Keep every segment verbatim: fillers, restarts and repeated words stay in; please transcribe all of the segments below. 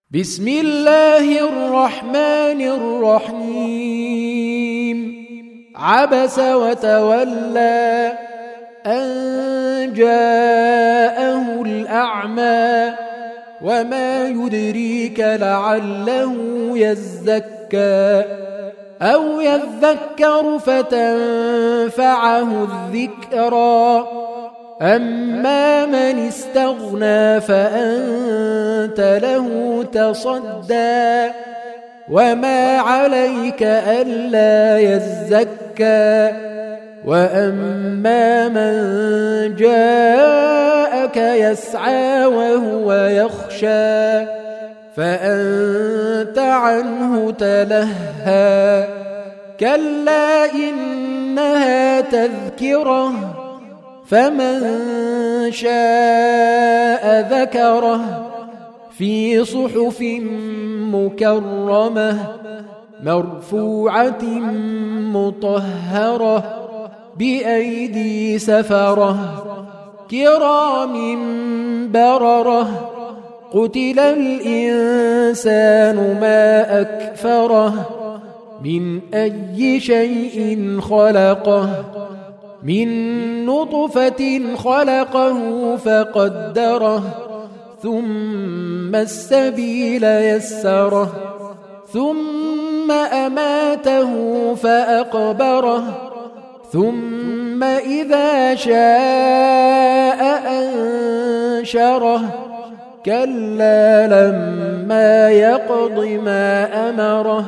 بسم الله الرحمن الرحيم عبس وتولى أن جاءه الأعمى وما يدريك لعله يزكى أو يذكر فتنفعه الذكرى أما من استغنى فأنت له تصدى وما عليك ألا يزكى وأما من جاءك يسعى وهو يخشى فأنت عنه تلهى كلا إنها تذكرة فمن شاء ذكره في صحف مكرمة مرفوعة مطهرة بأيدي سفرة كرام بررة قتل الإنسان ما أكفره من أي شيء خلقه من نطفة خلقه فقدره ثم السبيل يسره ثم أماته فأقبره ثم إذا شاء أنشره كلا لما يقض ما أمره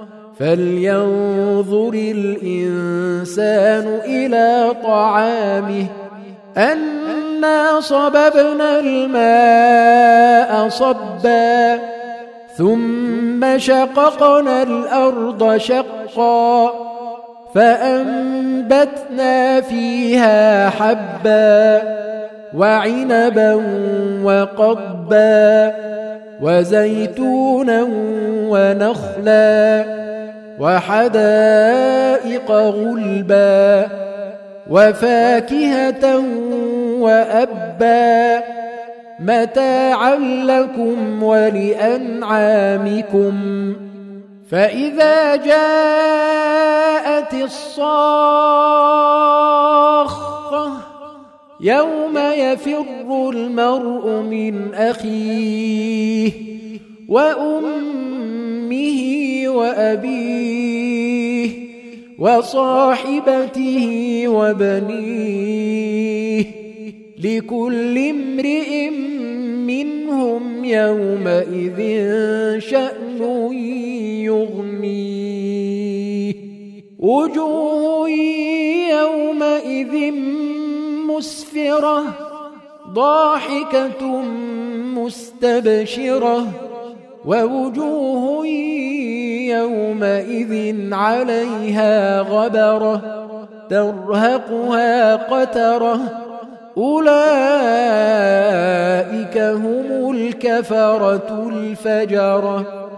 فلينظر الإنسان إلى طعامه أنا صببنا الماء صبا ثم شققنا الأرض شقا فأنبتنا فيها حبا وعنبا وقضبا وزيتونا ونخلا وحدائق غلبا وفاكهة وأبا متاعا لكم ولأنعامكم فإذا جاءت الصاخة يوم يفر المرء من أخيه وأمه وأبيه وصاحبته وبنيه لكل امرئ منهم يومئذ شأن يغنيه وجوه يومئذ مسفرة ضاحكة مستبشرة ووجوه يومئذ عليها غبرة ترهقها قترة أولئك هم الكفرة الفجرة.